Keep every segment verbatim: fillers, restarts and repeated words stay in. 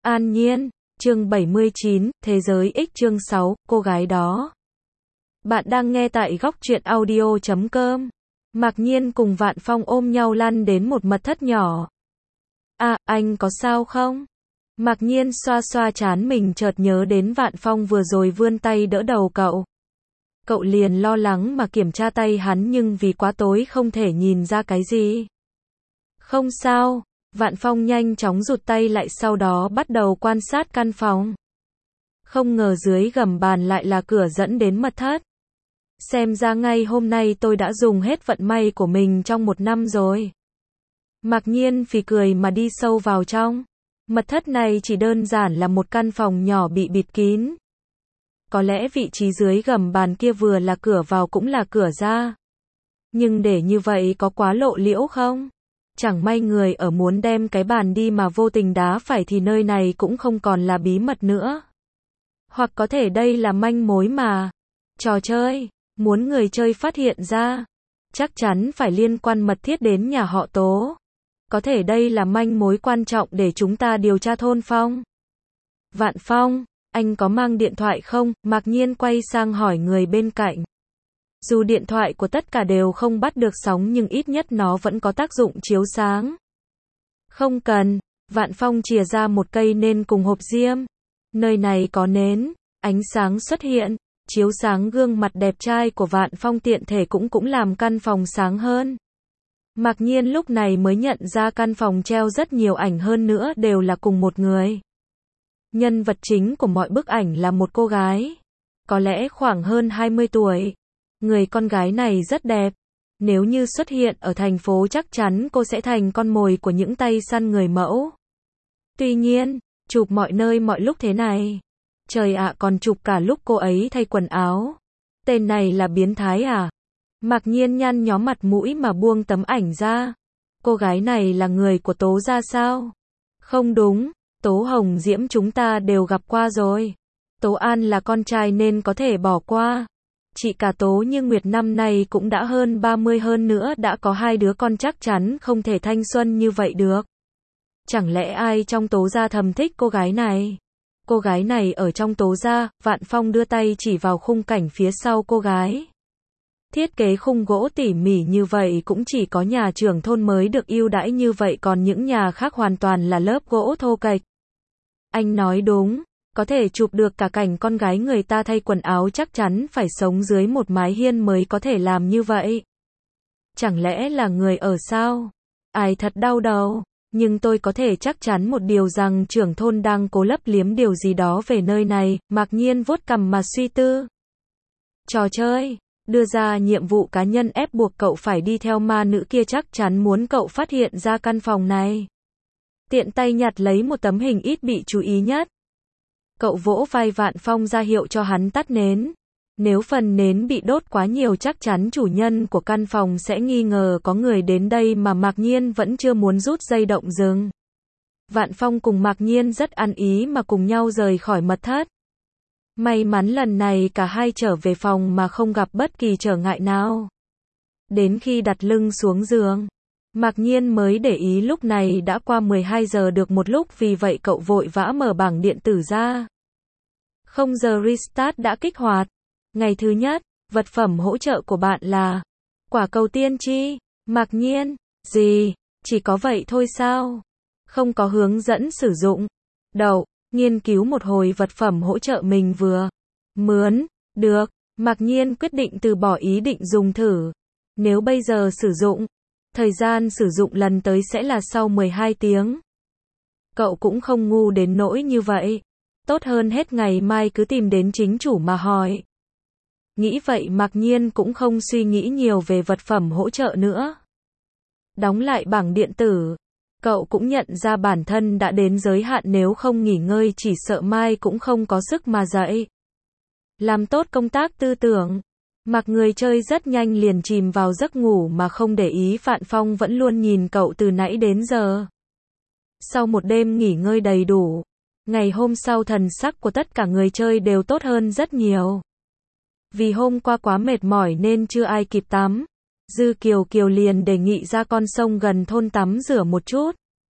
An Nhiên, chương bảy mươi chín, Thế giới X chương sáu, cô gái đó. Bạn đang nghe tại góc truyện audio chấm com. Mạc Nhiên cùng Vạn Phong ôm nhau lăn đến một mật thất nhỏ. À, anh có sao không? Mạc Nhiên xoa xoa trán mình, chợt nhớ đến Vạn Phong vừa rồi vươn tay đỡ đầu cậu. Cậu liền lo lắng mà kiểm tra tay hắn, nhưng vì quá tối không thể nhìn ra cái gì. Không sao. Vạn Phong nhanh chóng rụt tay lại, sau đó bắt đầu quan sát căn phòng. Không ngờ dưới gầm bàn lại là cửa dẫn đến mật thất. Xem ra ngay hôm nay tôi đã dùng hết vận may của mình trong một năm rồi. Mạc Nhiên phì cười mà đi sâu vào trong. Mật thất này chỉ đơn giản là một căn phòng nhỏ bị bịt kín. Có lẽ vị trí dưới gầm bàn kia vừa là cửa vào cũng là cửa ra. Nhưng để như vậy có quá lộ liễu không? Chẳng may người ở muốn đem cái bàn đi mà vô tình đá phải thì nơi này cũng không còn là bí mật nữa. Hoặc có thể đây là manh mối mà. Trò chơi, muốn người chơi phát hiện ra. Chắc chắn phải liên quan mật thiết đến nhà họ Tố. Có thể đây là manh mối quan trọng để chúng ta điều tra thôn Phong. Vạn Phong, anh có mang điện thoại không? Mạc Nhiên quay sang hỏi người bên cạnh. Dù điện thoại của tất cả đều không bắt được sóng nhưng ít nhất nó vẫn có tác dụng chiếu sáng. Không cần. Vạn Phong chìa ra một cây nến cùng hộp diêm. Nơi này có nến, ánh sáng xuất hiện, chiếu sáng gương mặt đẹp trai của Vạn Phong, tiện thể cũng cũng làm căn phòng sáng hơn. Mạc Nhiên lúc này mới nhận ra căn phòng treo rất nhiều ảnh, hơn nữa đều là cùng một người. Nhân vật chính của mọi bức ảnh là một cô gái, có lẽ khoảng hơn hai mươi tuổi. Người con gái này rất đẹp. Nếu như xuất hiện ở thành phố chắc chắn cô sẽ thành con mồi của những tay săn người mẫu. Tuy nhiên, chụp mọi nơi mọi lúc thế này. Trời ạ, còn chụp cả lúc cô ấy thay quần áo. Tên này là biến thái à? Mạc Nhiên nhăn nhó mặt mũi mà buông tấm ảnh ra. Cô gái này là người của Tố gia sao? Không đúng, Tố Hồng Diễm chúng ta đều gặp qua rồi. Tố An là con trai nên có thể bỏ qua. Chị cả Tố Như Nguyệt năm nay cũng đã hơn ba mươi, hơn nữa đã có hai đứa con, chắc chắn không thể thanh xuân như vậy được. Chẳng lẽ ai trong Tố gia thầm thích cô gái này? Cô gái này ở trong Tố gia. Vạn Phong đưa tay chỉ vào khung cảnh phía sau cô gái. Thiết kế khung gỗ tỉ mỉ như vậy cũng chỉ có nhà trưởng thôn mới được ưu đãi như vậy, còn những nhà khác hoàn toàn là lớp gỗ thô kệch. Anh nói đúng. Có thể chụp được cả cảnh con gái người ta thay quần áo chắc chắn phải sống dưới một mái hiên mới có thể làm như vậy. Chẳng lẽ là người ở sao? Ai, thật đau đầu. Nhưng tôi có thể chắc chắn một điều rằng trưởng thôn đang cố lấp liếm điều gì đó về nơi này. Mạc Nhiên vuốt cằm mà suy tư. Trò chơi, đưa ra nhiệm vụ cá nhân ép buộc cậu phải đi theo ma nữ kia, chắc chắn muốn cậu phát hiện ra căn phòng này. Tiện tay nhặt lấy một tấm hình ít bị chú ý nhất. Cậu vỗ vai Vạn Phong ra hiệu cho hắn tắt nến. Nếu phần nến bị đốt quá nhiều chắc chắn chủ nhân của căn phòng sẽ nghi ngờ có người đến đây, mà Mạc Nhiên vẫn chưa muốn rút dây động rừng. Vạn Phong cùng Mạc Nhiên rất ăn ý mà cùng nhau rời khỏi mật thất. May mắn lần này cả hai trở về phòng mà không gặp bất kỳ trở ngại nào. Đến khi đặt lưng xuống giường, Mạc Nhiên mới để ý lúc này đã qua mười hai giờ được một lúc, vì vậy cậu vội vã mở bảng điện tử ra. Không giờ restart đã kích hoạt. Ngày thứ nhất, vật phẩm hỗ trợ của bạn là quả cầu tiên tri. Mạc Nhiên, gì? Chỉ có vậy thôi sao? Không có hướng dẫn sử dụng. Đậu, nghiên cứu một hồi vật phẩm hỗ trợ mình vừa mướn được. Mạc Nhiên quyết định từ bỏ ý định dùng thử. Nếu bây giờ sử dụng, thời gian sử dụng lần tới sẽ là sau mười hai tiếng. Cậu cũng không ngu đến nỗi như vậy. Tốt hơn hết ngày mai cứ tìm đến chính chủ mà hỏi. Nghĩ vậy Mạc Nhiên cũng không suy nghĩ nhiều về vật phẩm hỗ trợ nữa. Đóng lại bảng điện tử. Cậu cũng nhận ra bản thân đã đến giới hạn, nếu không nghỉ ngơi chỉ sợ mai cũng không có sức mà dậy. Làm tốt công tác tư tưởng. Mặc người chơi rất nhanh liền chìm vào giấc ngủ mà không để ý Vạn Phong vẫn luôn nhìn cậu từ nãy đến giờ. Sau một đêm nghỉ ngơi đầy đủ, ngày hôm sau thần sắc của tất cả người chơi đều tốt hơn rất nhiều. Vì hôm qua quá mệt mỏi nên chưa ai kịp tắm. Dư Kiều Kiều liền đề nghị ra con sông gần thôn tắm rửa một chút.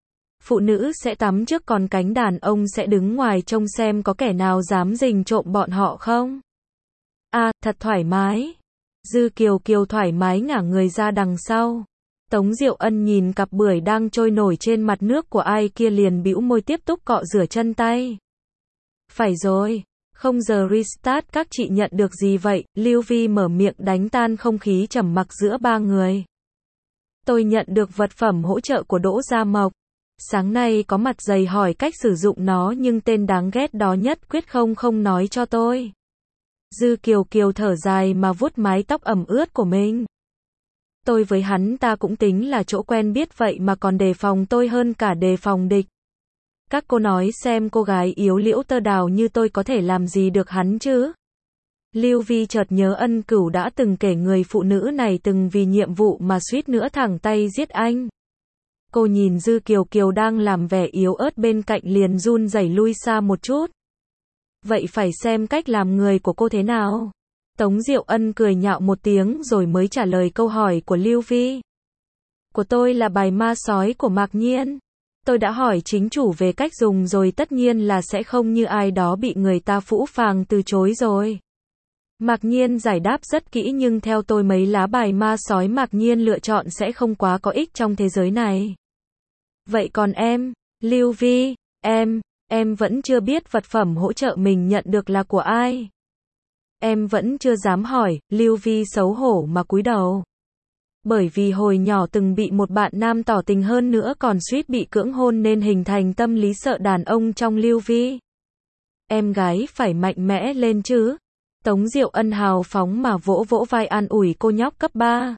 Phụ nữ sẽ tắm trước còn cánh đàn ông sẽ đứng ngoài trông xem có kẻ nào dám rình trộm bọn họ không. À, thật thoải mái. Dư Kiều Kiều thoải mái ngả người ra đằng sau. Tống Diệu Ân nhìn cặp bưởi đang trôi nổi trên mặt nước của ai kia liền bĩu môi tiếp tục cọ rửa chân tay. Phải rồi, không giờ restart các chị nhận được gì vậy? Lưu Vi mở miệng đánh tan không khí trầm mặc giữa ba người. Tôi nhận được vật phẩm hỗ trợ của Đỗ Gia Mộc. Sáng nay có mặt dày hỏi cách sử dụng nó nhưng tên đáng ghét đó nhất quyết không không nói cho tôi. Dư Kiều Kiều thở dài mà vuốt mái tóc ẩm ướt của mình. Tôi với hắn ta cũng tính là chỗ quen biết vậy mà còn đề phòng tôi hơn cả đề phòng địch. Các cô nói xem cô gái yếu liễu tơ đào như tôi có thể làm gì được hắn chứ? Lưu Vi chợt nhớ Ân Cửu đã từng kể người phụ nữ này từng vì nhiệm vụ mà suýt nữa thẳng tay giết anh. Cô nhìn Dư Kiều Kiều đang làm vẻ yếu ớt bên cạnh liền run rẩy lui xa một chút. Vậy phải xem cách làm người của cô thế nào? Tống Diệu Ân cười nhạo một tiếng rồi mới trả lời câu hỏi của Lưu Vi. Của tôi là bài ma sói của Mạc Nhiên. Tôi đã hỏi chính chủ về cách dùng rồi, tất nhiên là sẽ không như ai đó bị người ta phũ phàng từ chối rồi. Mạc Nhiên giải đáp rất kỹ nhưng theo tôi mấy lá bài ma sói Mạc Nhiên lựa chọn sẽ không quá có ích trong thế giới này. Vậy còn em, Lưu Vi, em, em vẫn chưa biết vật phẩm hỗ trợ mình nhận được là của ai. Em vẫn chưa dám hỏi, Lưu Vi xấu hổ mà cúi đầu. Bởi vì hồi nhỏ từng bị một bạn nam tỏ tình hơn nữa còn suýt bị cưỡng hôn nên hình thành tâm lý sợ đàn ông trong Lưu Vi. Em gái phải mạnh mẽ lên chứ. Tống Diệu Ân hào phóng mà vỗ vỗ vai an ủi cô nhóc cấp ba.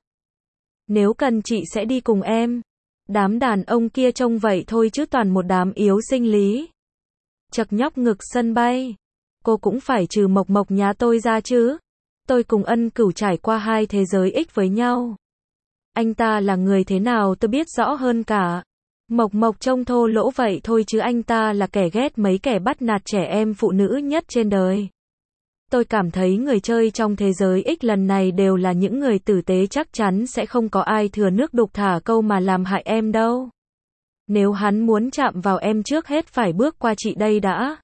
Nếu cần chị sẽ đi cùng em. Đám đàn ông kia trông vậy thôi chứ toàn một đám yếu sinh lý. Chật nhóc ngực sân bay. Cô cũng phải trừ Mộc Mộc nhà tôi ra chứ. Tôi cùng Ân Cửu trải qua hai thế giới ích với nhau. Anh ta là người thế nào tôi biết rõ hơn cả. Mộc Mộc trông thô lỗ vậy thôi chứ anh ta là kẻ ghét mấy kẻ bắt nạt trẻ em phụ nữ nhất trên đời. Tôi cảm thấy người chơi trong thế giới ích lần này đều là những người tử tế, chắc chắn sẽ không có ai thừa nước đục thả câu mà làm hại em đâu. Nếu hắn muốn chạm vào em trước hết phải bước qua chị đây đã.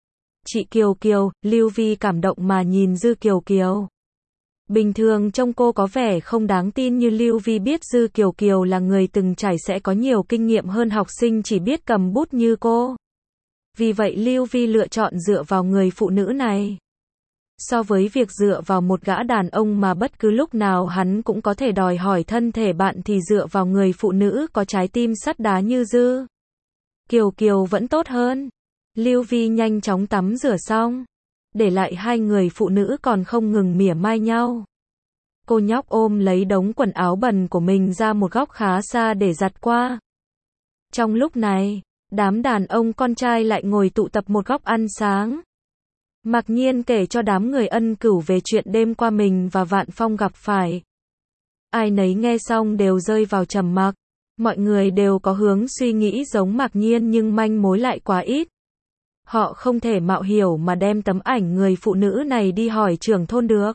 Chị Kiều Kiều, Lưu Vi cảm động mà nhìn Dư Kiều Kiều. Bình thường trông cô có vẻ không đáng tin như Lưu Vi biết Dư Kiều Kiều là người từng trải sẽ có nhiều kinh nghiệm hơn học sinh chỉ biết cầm bút như cô. Vì vậy Lưu Vi lựa chọn dựa vào người phụ nữ này. So với việc dựa vào một gã đàn ông mà bất cứ lúc nào hắn cũng có thể đòi hỏi thân thể bạn thì dựa vào người phụ nữ có trái tim sắt đá như Dư Kiều Kiều vẫn tốt hơn. Lưu Vi nhanh chóng tắm rửa xong. Để lại hai người phụ nữ còn không ngừng mỉa mai nhau. Cô nhóc ôm lấy đống quần áo bẩn của mình ra một góc khá xa để giặt qua. Trong lúc này, đám đàn ông con trai lại ngồi tụ tập một góc ăn sáng. Mạc Nhiên kể cho đám người Ân Cửu về chuyện đêm qua mình và Vạn Phong gặp phải. Ai nấy nghe xong đều rơi vào trầm mặc. Mọi người đều có hướng suy nghĩ giống Mạc Nhiên nhưng manh mối lại quá ít. Họ không thể mạo hiểu mà đem tấm ảnh người phụ nữ này đi hỏi trưởng thôn được.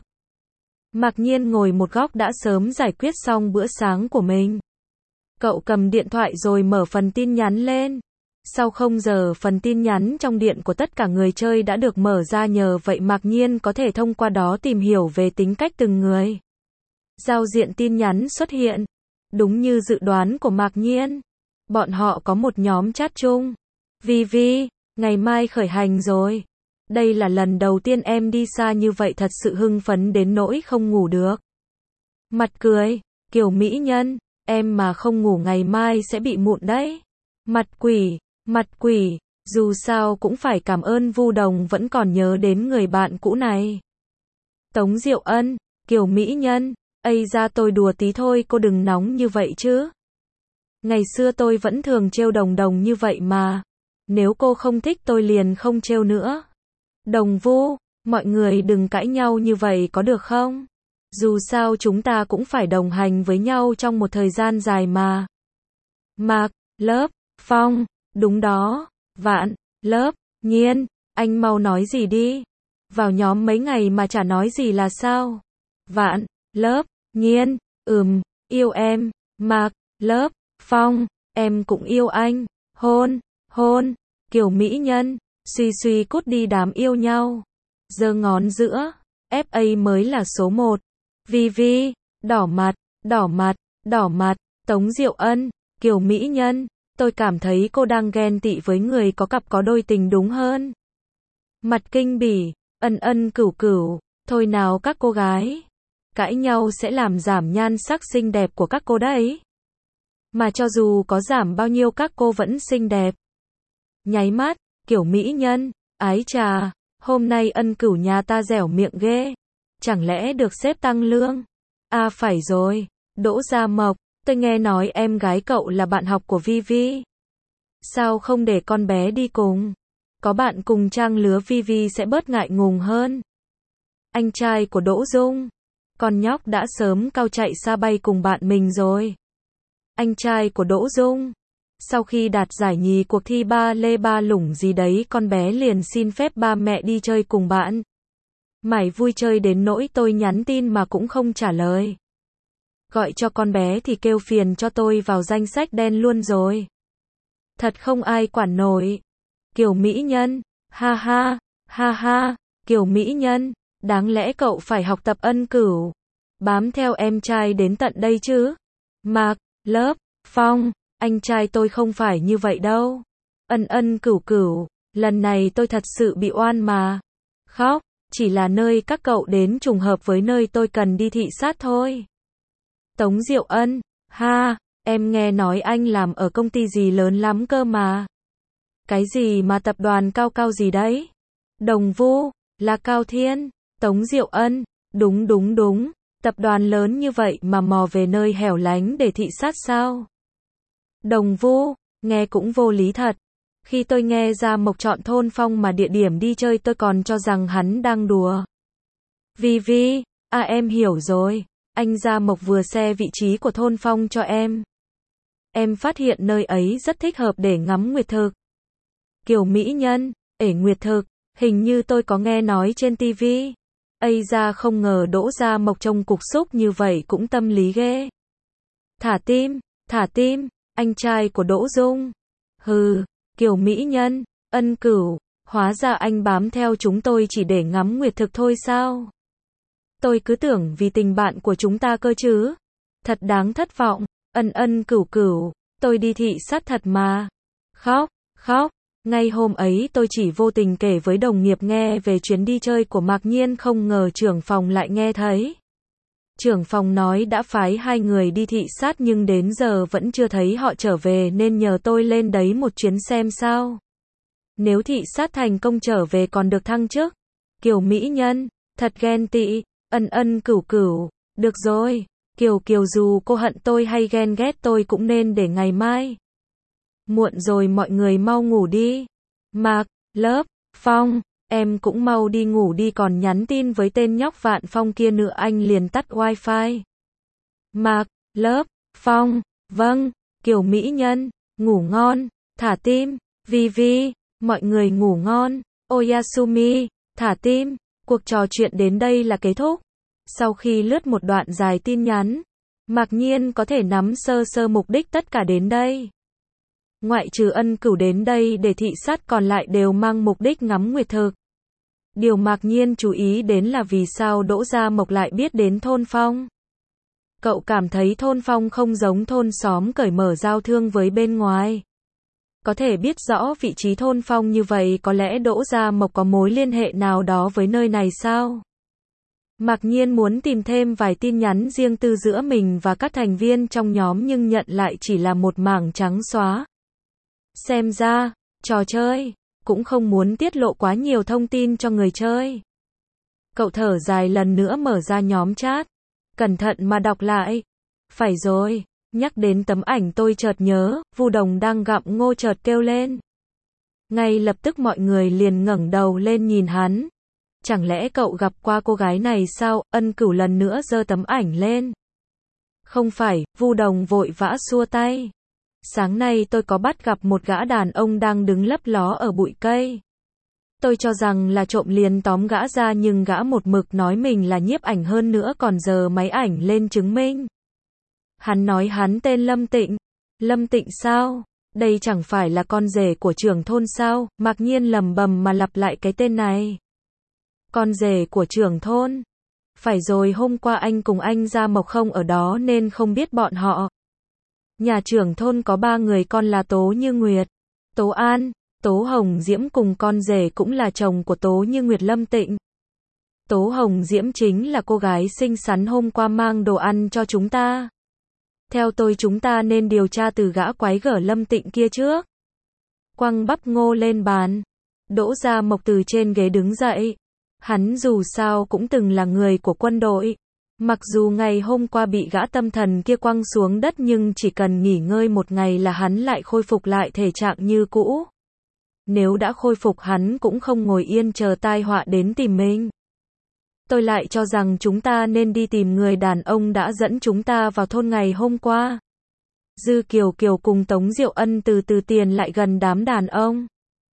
Mạc Nhiên ngồi một góc đã sớm giải quyết xong bữa sáng của mình. Cậu cầm điện thoại rồi mở phần tin nhắn lên. Sau không giờ phần tin nhắn trong điện của tất cả người chơi đã được mở ra, nhờ vậy Mạc Nhiên có thể thông qua đó tìm hiểu về tính cách từng người. Giao diện tin nhắn xuất hiện. Đúng như dự đoán của Mạc Nhiên. Bọn họ có một nhóm chat chung. Vi Vi, ngày mai khởi hành rồi. Đây là lần đầu tiên em đi xa như vậy, thật sự hưng phấn đến nỗi không ngủ được. Mặt cười, kiểu mỹ nhân, em mà không ngủ ngày mai sẽ bị mụn đấy. Mặt quỷ, mặt quỷ, dù sao cũng phải cảm ơn Vu Đồng vẫn còn nhớ đến người bạn cũ này. Tống Diệu Ân, kiểu mỹ nhân, ây ra tôi đùa tí thôi, cô đừng nóng như vậy chứ. Ngày xưa tôi vẫn thường trêu Đồng Đồng như vậy mà. Nếu cô không thích tôi liền không trêu nữa. Đồng Vu, mọi người đừng cãi nhau như vậy có được không? Dù sao chúng ta cũng phải đồng hành với nhau trong một thời gian dài mà. Mạc, Lớp, Phong, đúng đó, Vạn, Lớp, Nhiên, anh mau nói gì đi. Vào nhóm mấy ngày mà chả nói gì là sao? Vạn, Lớp, Nhiên, ừm, yêu em, Mạc, Lớp, Phong, em cũng yêu anh. hôn, hôn, kiểu mỹ nhân, suy suy cút đi đám yêu nhau. Giơ ngón giữa, ép a mới là số một. Vi Vi, đỏ mặt, đỏ mặt, đỏ mặt, Tống Diệu Ân, kiểu mỹ nhân, tôi cảm thấy cô đang ghen tị với người có cặp có đôi tình đúng hơn. Mặt kinh bỉ, ân ân cửu cửu, thôi nào các cô gái. Cãi nhau sẽ làm giảm nhan sắc xinh đẹp của các cô đấy. Mà cho dù có giảm bao nhiêu các cô vẫn xinh đẹp. Nháy mắt, kiểu mỹ nhân, ái trà, hôm nay ân cửu nhà ta dẻo miệng ghê. Chẳng lẽ được sếp tăng lương? À phải rồi, Đỗ Gia Mộc, tôi nghe nói em gái cậu là bạn học của Vi Vi. Sao không để con bé đi cùng? Có bạn cùng trang lứa Vi Vi sẽ bớt ngại ngùng hơn. Anh trai của Đỗ Dung, con nhóc đã sớm cao chạy xa bay cùng bạn mình rồi. Anh trai của Đỗ Dung, sau khi đạt giải nhì cuộc thi ba lê ba lủng gì đấy con bé liền xin phép ba mẹ đi chơi cùng bạn. Mải vui chơi đến nỗi tôi nhắn tin mà cũng không trả lời. Gọi cho con bé thì kêu phiền cho tôi vào danh sách đen luôn rồi. Thật không ai quản nổi. Kiểu mỹ nhân, ha ha, ha ha, kiểu mỹ nhân, đáng lẽ cậu phải học tập ân cửu. Bám theo em trai đến tận đây chứ. Mạc, Lớp, Phong, anh trai tôi không phải như vậy đâu. Ân ân cửu cửu, lần này tôi thật sự bị oan mà. Khóc, chỉ là nơi các cậu đến trùng hợp với nơi tôi cần đi thị sát thôi. Tống Diệu Ân, ha, em nghe nói anh làm ở công ty gì lớn lắm cơ mà. Cái gì mà tập đoàn cao cao gì đấy? Đồng Vu, là Cao Thiên. Tống Diệu Ân, đúng đúng đúng, tập đoàn lớn như vậy mà mò về nơi hẻo lánh để thị sát sao? Đồng Vu, nghe cũng vô lý thật. Khi tôi nghe Gia Mộc chọn Thôn Phong mà địa điểm đi chơi tôi còn cho rằng hắn đang đùa. Vi Vi, à em hiểu rồi, anh Gia Mộc vừa share vị trí của Thôn Phong cho em. Em phát hiện nơi ấy rất thích hợp để ngắm nguyệt thực. Kiểu mỹ nhân, ể nguyệt thực, hình như tôi có nghe nói trên ti vi. Ây ra không ngờ Đỗ Gia Mộc trông cục xúc như vậy cũng tâm lý ghê. Thả tim, thả tim, anh trai của Đỗ Dung. Hừ, kiểu mỹ nhân, ân cửu, hóa ra anh bám theo chúng tôi chỉ để ngắm nguyệt thực thôi sao? Tôi cứ tưởng vì tình bạn của chúng ta cơ chứ. Thật đáng thất vọng, ân ân cửu cửu, tôi đi thị sát thật mà. Khóc, khóc. Ngay hôm ấy tôi chỉ vô tình kể với đồng nghiệp nghe về chuyến đi chơi của Mạc Nhiên không ngờ trưởng phòng lại nghe thấy. Trưởng phòng nói đã phái hai người đi thị sát nhưng đến giờ vẫn chưa thấy họ trở về nên nhờ tôi lên đấy một chuyến xem sao. Nếu thị sát thành công trở về còn được thăng chức. Kiểu mỹ nhân, thật ghen tị, ân ân cửu cửu, được rồi, Kiều Kiều dù cô hận tôi hay ghen ghét tôi cũng nên để ngày mai. Muộn rồi mọi người mau ngủ đi. Mạc, Lớp, Phong, em cũng mau đi ngủ đi còn nhắn tin với tên nhóc Vạn Phong kia nữa anh liền tắt wifi. Mạc, Lớp, Phong, vâng, kiểu mỹ nhân, ngủ ngon, thả tim, Vi Vi, mọi người ngủ ngon, Oyasumi, thả tim, cuộc trò chuyện đến đây là kết thúc. Sau khi lướt một đoạn dài tin nhắn, Mạc Nhiên có thể nắm sơ sơ mục đích tất cả đến đây. Ngoại trừ ân cửu đến đây để thị sát còn lại đều mang mục đích ngắm nguyệt thực. Điều Mạc Nhiên chú ý đến là vì sao Đỗ Gia Mộc lại biết đến Thôn Phong. Cậu cảm thấy Thôn Phong không giống thôn xóm cởi mở giao thương với bên ngoài. Có thể biết rõ vị trí Thôn Phong như vậy có lẽ Đỗ Gia Mộc có mối liên hệ nào đó với nơi này sao? Mạc Nhiên muốn tìm thêm vài tin nhắn riêng tư giữa mình và các thành viên trong nhóm nhưng nhận lại chỉ là một mảng trắng xóa. Xem ra, trò chơi, cũng không muốn tiết lộ quá nhiều thông tin cho người chơi. Cậu thở dài lần nữa mở ra nhóm chat. Cẩn thận mà đọc lại. Phải rồi, nhắc đến tấm ảnh tôi chợt nhớ, Vu Đồng đang gặm ngô chợt kêu lên. Ngay lập tức mọi người liền ngẩng đầu lên nhìn hắn. Chẳng lẽ cậu gặp qua cô gái này sao? Ân cửu lần nữa giơ tấm ảnh lên. Không phải, Vu Đồng vội vã xua tay. Sáng nay tôi có bắt gặp một gã đàn ông đang đứng lấp ló ở bụi cây. Tôi cho rằng là trộm liền tóm gã ra nhưng gã một mực nói mình là nhiếp ảnh hơn nữa còn giờ máy ảnh lên chứng minh. Hắn nói hắn tên Lâm Tịnh. Lâm Tịnh sao? Đây chẳng phải là con rể của trưởng thôn sao? Mạc Nhiên lầm bầm mà lặp lại cái tên này. Con rể của trưởng thôn? Phải rồi, hôm qua anh cùng anh Gia Mộc không ở đó nên không biết bọn họ. Nhà trưởng thôn có ba người con là Tố Như Nguyệt, Tố An, Tố Hồng Diễm, cùng con rể cũng là chồng của Tố Như Nguyệt, Lâm Tịnh. Tố Hồng Diễm chính là cô gái xinh xắn hôm qua mang đồ ăn cho chúng ta. Theo tôi chúng ta nên điều tra từ gã quái gở Lâm Tịnh kia trước. Quăng bắp ngô lên bàn. Đỗ Gia Mộc từ trên ghế đứng dậy. Hắn dù sao cũng từng là người của quân đội. Mặc dù ngày hôm qua bị gã tâm thần kia quăng xuống đất nhưng chỉ cần nghỉ ngơi một ngày là hắn lại khôi phục lại thể trạng như cũ. Nếu đã khôi phục hắn cũng không ngồi yên chờ tai họa đến tìm mình. Tôi lại cho rằng chúng ta nên đi tìm người đàn ông đã dẫn chúng ta vào thôn ngày hôm qua. Dư Kiều Kiều cùng Tống Diệu Ân từ từ tiền lại gần đám đàn ông.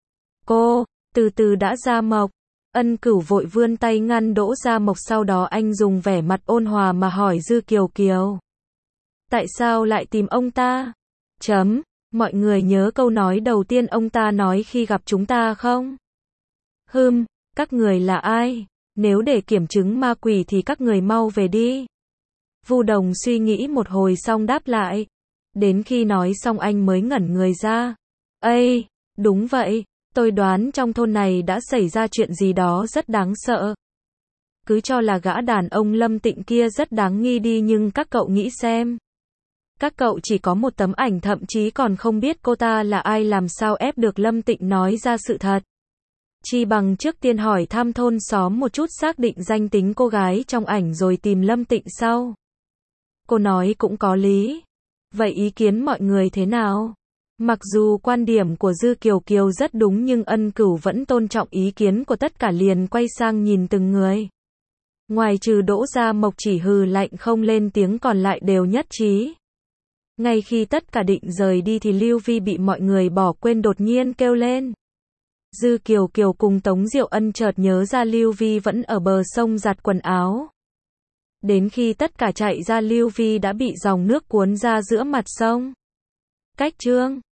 Cô, từ từ đã. Gia Mộc. Ân Cửu vội vươn tay ngăn Đỗ Gia Mộc, sau đó anh dùng vẻ mặt ôn hòa mà hỏi Dư Kiều Kiều. Tại sao lại tìm ông ta? Chấm, mọi người nhớ câu nói đầu tiên ông ta nói khi gặp chúng ta không? Hừm, các người là ai? Nếu để kiểm chứng ma quỷ thì các người mau về đi. Vu Đồng suy nghĩ một hồi xong đáp lại. Đến khi nói xong anh mới ngẩn người ra. Ây, đúng vậy, tôi đoán trong thôn này đã xảy ra chuyện gì đó rất đáng sợ. Cứ cho là gã đàn ông Lâm Tịnh kia rất đáng nghi đi, nhưng các cậu nghĩ xem. Các cậu chỉ có một tấm ảnh, thậm chí còn không biết cô ta là ai, làm sao ép được Lâm Tịnh nói ra sự thật. Chi bằng trước tiên hỏi thăm thôn xóm một chút, xác định danh tính cô gái trong ảnh rồi tìm Lâm Tịnh sau. Cô nói cũng có lý. Vậy ý kiến mọi người thế nào? Mặc dù quan điểm của Dư Kiều Kiều rất đúng nhưng Ân Cửu vẫn tôn trọng ý kiến của tất cả, liền quay sang nhìn từng người. Ngoài trừ Đỗ Gia Mộc chỉ hừ lạnh không lên tiếng, còn lại đều nhất trí. Ngay khi tất cả định rời đi thì Lưu Vi bị mọi người bỏ quên đột nhiên kêu lên. Dư Kiều Kiều cùng Tống Diệu Ân chợt nhớ ra Lưu Vi vẫn ở bờ sông giặt quần áo. Đến khi tất cả chạy ra, Lưu Vi đã bị dòng nước cuốn ra giữa mặt sông. Cách chương